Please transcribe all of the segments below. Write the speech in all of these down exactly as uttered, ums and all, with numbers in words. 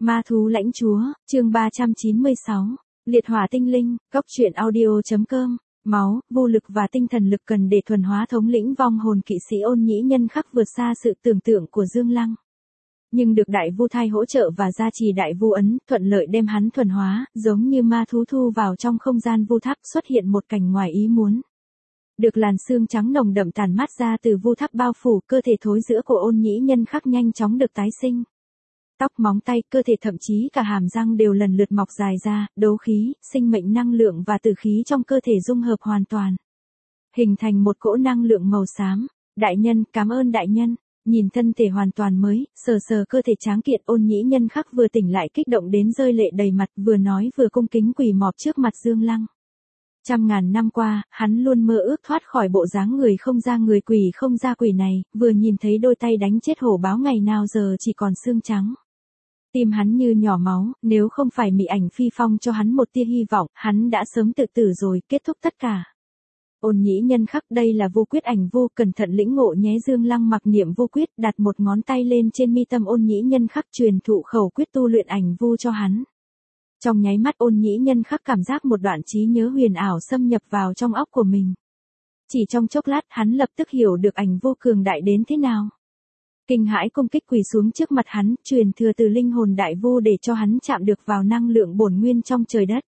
Ma thú lãnh chúa, chương ba trăm chín mươi sáu. Liệt hỏa tinh linh, góc truyện audio.com. Máu, vô lực và tinh thần lực cần để thuần hóa thống lĩnh vong hồn kỵ sĩ Ôn Nhĩ Nhân Khắc vượt xa sự tưởng tượng của Dương Lăng. Nhưng được đại vu thai hỗ trợ và gia trì đại vu ấn, thuận lợi đem hắn thuần hóa, giống như ma thú thu vào trong không gian vu tháp, xuất hiện một cảnh ngoài ý muốn. Được làn xương trắng nồng đậm tản mát ra từ vu tháp bao phủ, cơ thể thối rữa của Ôn Nhĩ Nhân Khắc nhanh chóng được tái sinh. Tóc, móng tay, cơ thể thậm chí cả hàm răng đều lần lượt mọc dài ra, đấu khí, sinh mệnh năng lượng và tử khí trong cơ thể dung hợp hoàn toàn, hình thành một cỗ năng lượng màu xám. Đại nhân, cảm ơn đại nhân. Nhìn thân thể hoàn toàn mới, sờ sờ cơ thể tráng kiện, Ôn Nhĩ Nhân Khắc vừa tỉnh lại kích động đến rơi lệ đầy mặt, vừa nói vừa cung kính quỳ mọp trước mặt Dương Lăng. Trăm ngàn năm qua, hắn luôn mơ ước thoát khỏi bộ dáng người không ra người quỷ không ra quỷ này, vừa nhìn thấy đôi tay đánh chết hổ báo ngày nào giờ chỉ còn xương trắng. Tim hắn như nhỏ máu, nếu không phải Mị Ảnh Phi Phong cho hắn một tia hy vọng, hắn đã sớm tự tử rồi, kết thúc tất cả. Ôn Nhĩ Nhân Khắc, đây là vô quyết ảnh vu, cẩn thận lĩnh ngộ nhé. Dương Lăng mặc niệm vô quyết, đặt một ngón tay lên trên mi tâm Ôn Nhĩ Nhân Khắc, truyền thụ khẩu quyết tu luyện ảnh vu cho hắn. Trong nháy mắt, Ôn Nhĩ Nhân Khắc cảm giác một đoạn trí nhớ huyền ảo xâm nhập vào trong óc của mình. Chỉ trong chốc lát, hắn lập tức hiểu được ảnh vu cường đại đến thế nào. Kinh hãi cung kích quỳ xuống trước mặt hắn, truyền thừa từ linh hồn đại vu để cho hắn chạm được vào năng lượng bổn nguyên trong trời đất.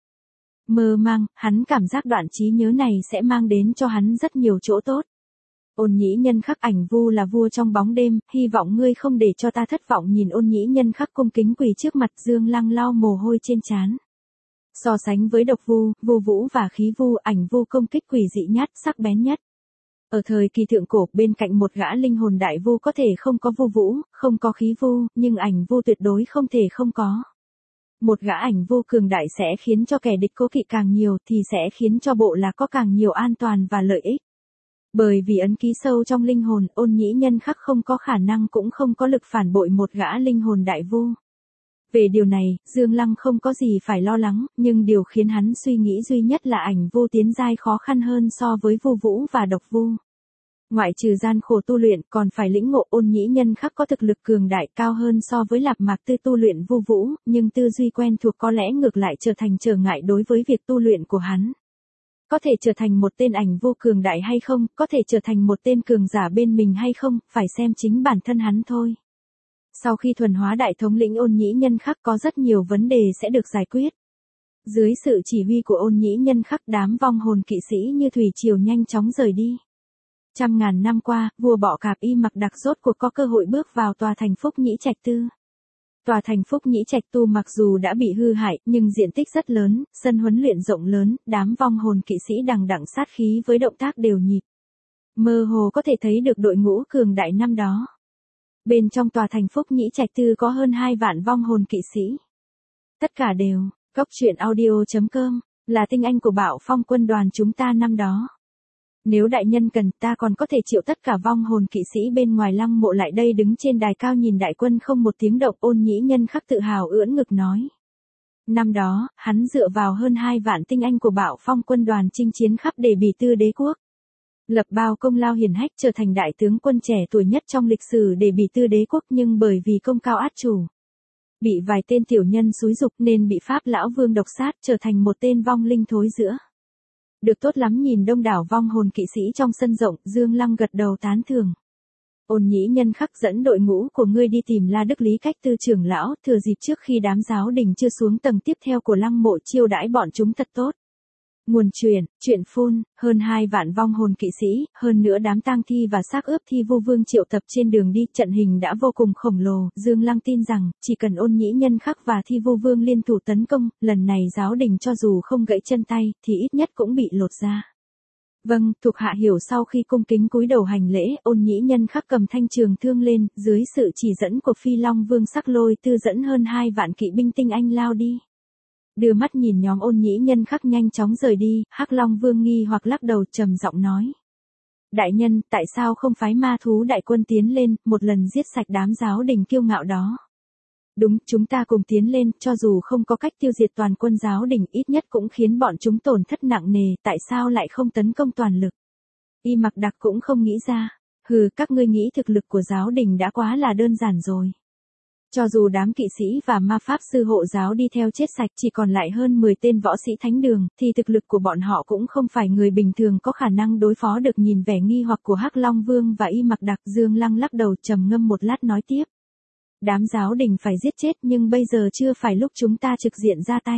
Mơ mang, hắn cảm giác đoạn trí nhớ này sẽ mang đến cho hắn rất nhiều chỗ tốt. Ôn Nhĩ Nhân Khắc, ảnh vu là vua trong bóng đêm, hy vọng ngươi không để cho ta thất vọng. Nhìn Ôn Nhĩ Nhân Khắc cung kính quỳ trước mặt, Dương Lăng lau mồ hôi trên trán. So sánh với độc vu, vu vũ và khí vu, ảnh vu công kích quỷ dị nhất, sắc bén nhất. Ở thời kỳ thượng cổ, bên cạnh một gã linh hồn đại vu có thể không có vu vũ, không có khí vu, nhưng ảnh vu tuyệt đối không thể không có. Một gã ảnh vu cường đại sẽ khiến cho kẻ địch cố kỵ càng nhiều, thì sẽ khiến cho bộ lạc có càng nhiều an toàn và lợi ích. Bởi vì ấn ký sâu trong linh hồn, Ôn Nhĩ Nhân Khắc không có khả năng cũng không có lực phản bội một gã linh hồn đại vu. Về điều này, Dương Lăng không có gì phải lo lắng, nhưng điều khiến hắn suy nghĩ duy nhất là ảnh vu tiến giai khó khăn hơn so với vu vũ và độc vu. Ngoại trừ gian khổ tu luyện, còn phải lĩnh ngộ. Ôn Nhĩ Nhân Khắc có thực lực cường đại cao hơn so với Lạp Mạc Tư tu luyện vu vũ, nhưng tư duy quen thuộc có lẽ ngược lại trở thành trở ngại đối với việc tu luyện của hắn. Có thể trở thành một tên ảnh vu cường đại hay không, có thể trở thành một tên cường giả bên mình hay không, phải xem chính bản thân hắn thôi. Sau khi thuần hóa đại thống lĩnh Ôn Nhĩ Nhân Khắc, có rất nhiều vấn đề sẽ được giải quyết. Dưới sự chỉ huy của Ôn Nhĩ Nhân Khắc, đám vong hồn kỵ sĩ như thủy triều nhanh chóng rời đi. Trăm ngàn năm qua, vua bọ cạp Y Mặc Đặc rốt cuộc có cơ hội bước vào tòa thành Phúc Nhĩ Trạch Tư. Tòa thành Phúc Nhĩ Trạch Tu mặc dù đã bị hư hại, nhưng diện tích rất lớn, sân huấn luyện rộng lớn, đám vong hồn kỵ sĩ đằng đẵng sát khí với động tác đều nhịp. Mơ hồ có thể thấy được đội ngũ cường đại năm đó. Bên trong tòa thành Phúc Nhĩ Trạch Tư có hơn hai vạn vong hồn kỵ sĩ. Tất cả đều, góc truyện audio.com, là tinh anh của Bạo Phong quân đoàn chúng ta năm đó. Nếu đại nhân cần, ta còn có thể triệu tất cả vong hồn kỵ sĩ bên ngoài lăng mộ lại đây. Đứng trên đài cao nhìn đại quân không một tiếng động, Ôn Nhĩ Nhân Khắc tự hào ưỡn ngực nói. Năm đó, hắn dựa vào hơn hai vạn tinh anh của Bạo Phong quân đoàn chinh chiến khắp Đề Bỉ Tư đế quốc. Lập bao công lao hiển hách, trở thành đại tướng quân trẻ tuổi nhất trong lịch sử Đề Bỉ Tư đế quốc, nhưng bởi vì công cao át chủ, bị vài tên tiểu nhân xúi giục nên bị Pháp lão vương độc sát, trở thành một tên vong linh thối rữa. Được tốt lắm. Nhìn đông đảo vong hồn kỵ sĩ trong sân rộng, Dương Lăng gật đầu tán thưởng. Ôn Nhĩ Nhân Khắc, dẫn đội ngũ của ngươi đi tìm La Đức Lý Cách Tư trưởng lão, thừa dịp trước khi đám giáo đình chưa xuống tầng tiếp theo của lăng mộ, chiêu đãi bọn chúng thật tốt. Nguồn truyền, chuyện phun, hơn hai vạn vong hồn kỵ sĩ, hơn nữa đám tang thi và xác ướp thi vu vương triệu tập trên đường đi, trận hình đã vô cùng khổng lồ. Dương Lăng tin rằng, chỉ cần Ôn Nhĩ Nhân Khắc và thi vu vương liên thủ tấn công, lần này giáo đình cho dù không gãy chân tay, thì ít nhất cũng bị lột ra. Vâng, thuộc hạ hiểu. Sau khi cung kính cúi đầu hành lễ, Ôn Nhĩ Nhân Khắc cầm thanh trường thương lên, dưới sự chỉ dẫn của Phi Long Vương Sắc Lôi Tư dẫn hơn hai vạn kỵ binh tinh anh lao đi. Đưa mắt nhìn nhóm Ôn Nhĩ Nhân Khắc nhanh chóng rời đi, Hắc Long Vương nghi hoặc lắc đầu trầm giọng nói. Đại nhân, tại sao không phái ma thú đại quân tiến lên, một lần giết sạch đám giáo đình kiêu ngạo đó? Đúng, chúng ta cùng tiến lên, cho dù không có cách tiêu diệt toàn quân giáo đình, ít nhất cũng khiến bọn chúng tổn thất nặng nề, tại sao lại không tấn công toàn lực? Y Mặc Đặc cũng không nghĩ ra. Hừ, các ngươi nghĩ thực lực của giáo đình đã quá là đơn giản rồi. Cho dù đám kỵ sĩ và ma pháp sư hộ giáo đi theo chết sạch chỉ còn lại hơn mười tên võ sĩ thánh đường, thì thực lực của bọn họ cũng không phải người bình thường có khả năng đối phó được. Nhìn vẻ nghi hoặc của Hắc Long Vương và Y Mặc Đặc, Dương Lăng lắc đầu trầm ngâm một lát nói tiếp. Đám giáo đình phải giết chết nhưng bây giờ chưa phải lúc chúng ta trực diện ra tay.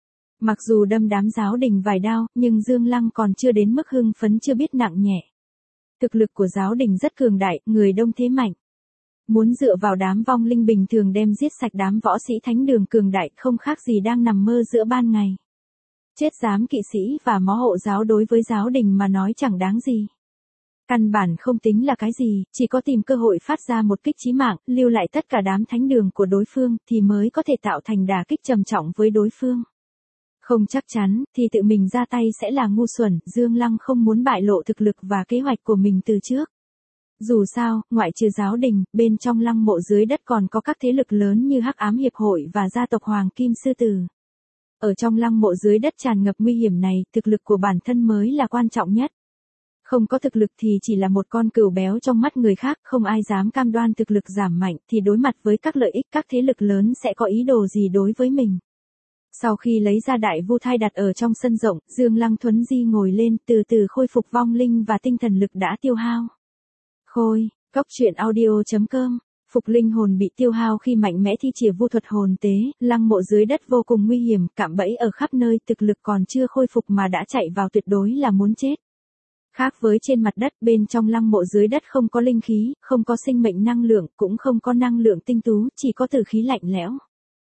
Mặc dù đâm đám giáo đình vài đao, nhưng Dương Lăng còn chưa đến mức hưng phấn chưa biết nặng nhẹ. Thực lực của giáo đình rất cường đại, người đông thế mạnh. Muốn dựa vào đám vong linh bình thường đem giết sạch đám võ sĩ thánh đường cường đại không khác gì đang nằm mơ giữa ban ngày. Chết giám kỵ sĩ và mõ hộ giáo đối với giáo đình mà nói chẳng đáng gì. Căn bản không tính là cái gì, chỉ có tìm cơ hội phát ra một kích chí mạng, lưu lại tất cả đám thánh đường của đối phương thì mới có thể tạo thành đả kích trầm trọng với đối phương. Không chắc chắn, thì tự mình ra tay sẽ là ngu xuẩn. Dương Lăng không muốn bại lộ thực lực và kế hoạch của mình từ trước. Dù sao, ngoại trừ giáo đình, bên trong lăng mộ dưới đất còn có các thế lực lớn như Hắc Ám Hiệp hội và gia tộc Hoàng Kim Sư Tử. Ở trong lăng mộ dưới đất tràn ngập nguy hiểm này, thực lực của bản thân mới là quan trọng nhất. Không có thực lực thì chỉ là một con cừu béo trong mắt người khác, không ai dám cam đoan thực lực giảm mạnh thì đối mặt với các lợi ích các thế lực lớn sẽ có ý đồ gì đối với mình. Sau khi lấy ra đại vu thai đặt ở trong sân rộng, Dương Lăng thuấn di ngồi lên, từ từ khôi phục vong linh và tinh thần lực đã tiêu hao. Khôi, Cốc Truyện Audio chấm com. Phục linh hồn bị tiêu hao khi mạnh mẽ thi triển vu thuật hồn tế, lăng mộ dưới đất vô cùng nguy hiểm, cạm bẫy ở khắp nơi, thực lực còn chưa khôi phục mà đã chạy vào tuyệt đối là muốn chết. Khác với trên mặt đất, bên trong lăng mộ dưới đất không có linh khí, không có sinh mệnh năng lượng, cũng không có năng lượng tinh tú, chỉ có tử khí lạnh lẽo.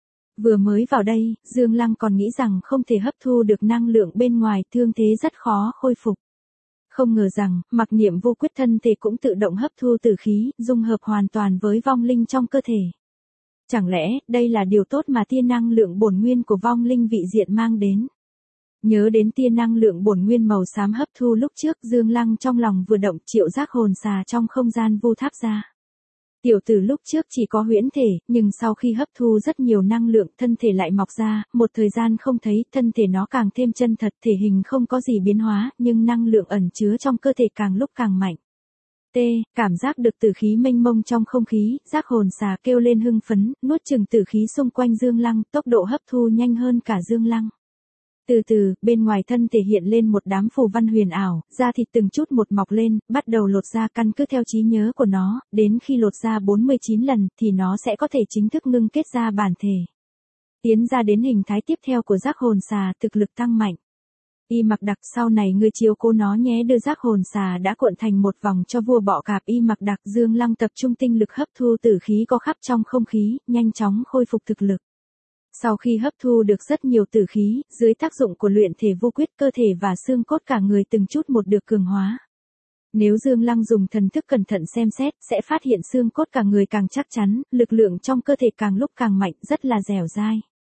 Vừa mới vào đây, Dương Lăng còn nghĩ rằng không thể hấp thu được năng lượng bên ngoài, thương thế rất khó khôi phục. Không ngờ rằng, mặc niệm vô quyết thân thể cũng tự động hấp thu tử khí, dung hợp hoàn toàn với vong linh trong cơ thể. Chẳng lẽ, đây là điều tốt mà tia năng lượng bổn nguyên của vong linh vị diện mang đến? Nhớ đến tia năng lượng bổn nguyên màu xám hấp thu lúc trước, Dương Lăng trong lòng vừa động, triệu giác hồn xà trong không gian vu tháp ra. Tiểu tử lúc trước chỉ có huyễn thể, nhưng sau khi hấp thu rất nhiều năng lượng, thân thể lại mọc ra, một thời gian không thấy, thân thể nó càng thêm chân thật, thể hình không có gì biến hóa, nhưng năng lượng ẩn chứa trong cơ thể càng lúc càng mạnh. T, cảm giác được tử khí mênh mông trong không khí, giác hồn xà kêu lên hưng phấn, nuốt chửng tử khí xung quanh Dương Lăng, tốc độ hấp thu nhanh hơn cả Dương Lăng. Từ từ, bên ngoài thân thể hiện lên một đám phù văn huyền ảo, da thịt từng chút một mọc lên, bắt đầu lột ra căn cứ theo trí nhớ của nó, đến khi lột ra bốn mươi chín lần, thì nó sẽ có thể chính thức ngưng kết ra bản thể. Tiến ra đến hình thái tiếp theo của giác hồn xà, thực lực tăng mạnh. Y Mặc Đặc, sau này ngươi chiếu cố nó nhé. Đưa giác hồn xà đã cuộn thành một vòng cho vua bọ cạp. Y Mặc Đặc. Dương Lăng tập trung tinh lực hấp thu tử khí có khắp trong không khí, nhanh chóng khôi phục thực lực. Sau khi hấp thu được rất nhiều tử khí, dưới tác dụng của luyện thể vô quyết, cơ thể và xương cốt cả người từng chút một được cường hóa. Nếu Dương Lăng dùng thần thức cẩn thận xem xét, sẽ phát hiện xương cốt cả người càng chắc chắn, lực lượng trong cơ thể càng lúc càng mạnh, rất là dẻo dai.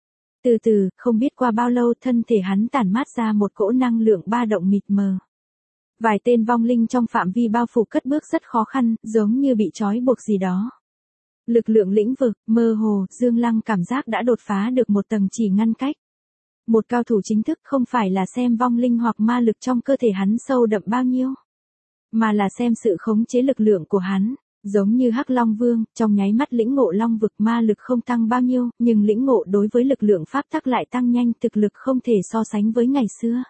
Từ từ, không biết qua bao lâu, thân thể hắn tản mát ra một cỗ năng lượng ba động mịt mờ. Vài tên vong linh trong phạm vi bao phủ cất bước rất khó khăn, giống như bị trói buộc gì đó. Lực lượng lĩnh vực, mơ hồ, Dương Lăng cảm giác đã đột phá được một tầng chỉ ngăn cách. Một cao thủ chính thức không phải là xem vong linh hoặc ma lực trong cơ thể hắn sâu đậm bao nhiêu, mà là xem sự khống chế lực lượng của hắn. Giống như Hắc Long Vương, trong nháy mắt lĩnh ngộ long vực, ma lực không tăng bao nhiêu, nhưng lĩnh ngộ đối với lực lượng pháp tắc lại tăng nhanh, thực lực không thể so sánh với ngày xưa.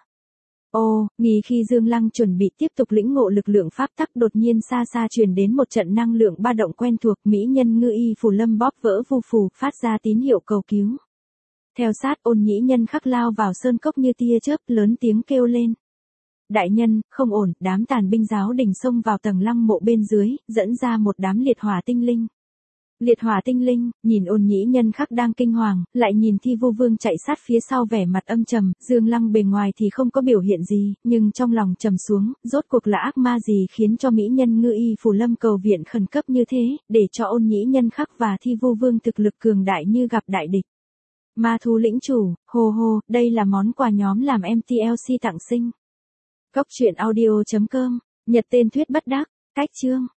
Ồ, nghỉ khi Dương Lăng chuẩn bị tiếp tục lĩnh ngộ lực lượng pháp tắc, đột nhiên xa xa truyền đến một trận năng lượng ba động quen thuộc. Mỹ nhân Ngư Y Phù Lâm bóp vỡ vu phù, phát ra tín hiệu cầu cứu. Theo sát, Ôn Nhĩ Nhân Khắc lao vào sơn cốc như tia chớp, lớn tiếng kêu lên. Đại nhân, không ổn. Đám tàn binh giáo đình xông vào tầng lăng mộ bên dưới, dẫn ra một đám liệt hỏa tinh linh. Liệt hỏa tinh linh, nhìn Ôn Nhĩ Nhân Khắc đang kinh hoàng, lại nhìn Thi Vu Vương chạy sát phía sau vẻ mặt âm trầm. Dương Lăng bề ngoài thì không có biểu hiện gì, nhưng trong lòng trầm xuống, rốt cuộc là ác ma gì khiến cho Mỹ nhân Ngư Y Phù Lâm cầu viện khẩn cấp như thế, để cho Ôn Nhĩ Nhân Khắc và Thi Vu Vương thực lực cường đại như gặp đại địch. Ma thú lĩnh chủ, hô hô, đây là món quà nhóm làm em tê lờ xê tặng sinh. Cốc Truyện Audio chấm com, Nhật tên thuyết bất đắc, cách chương.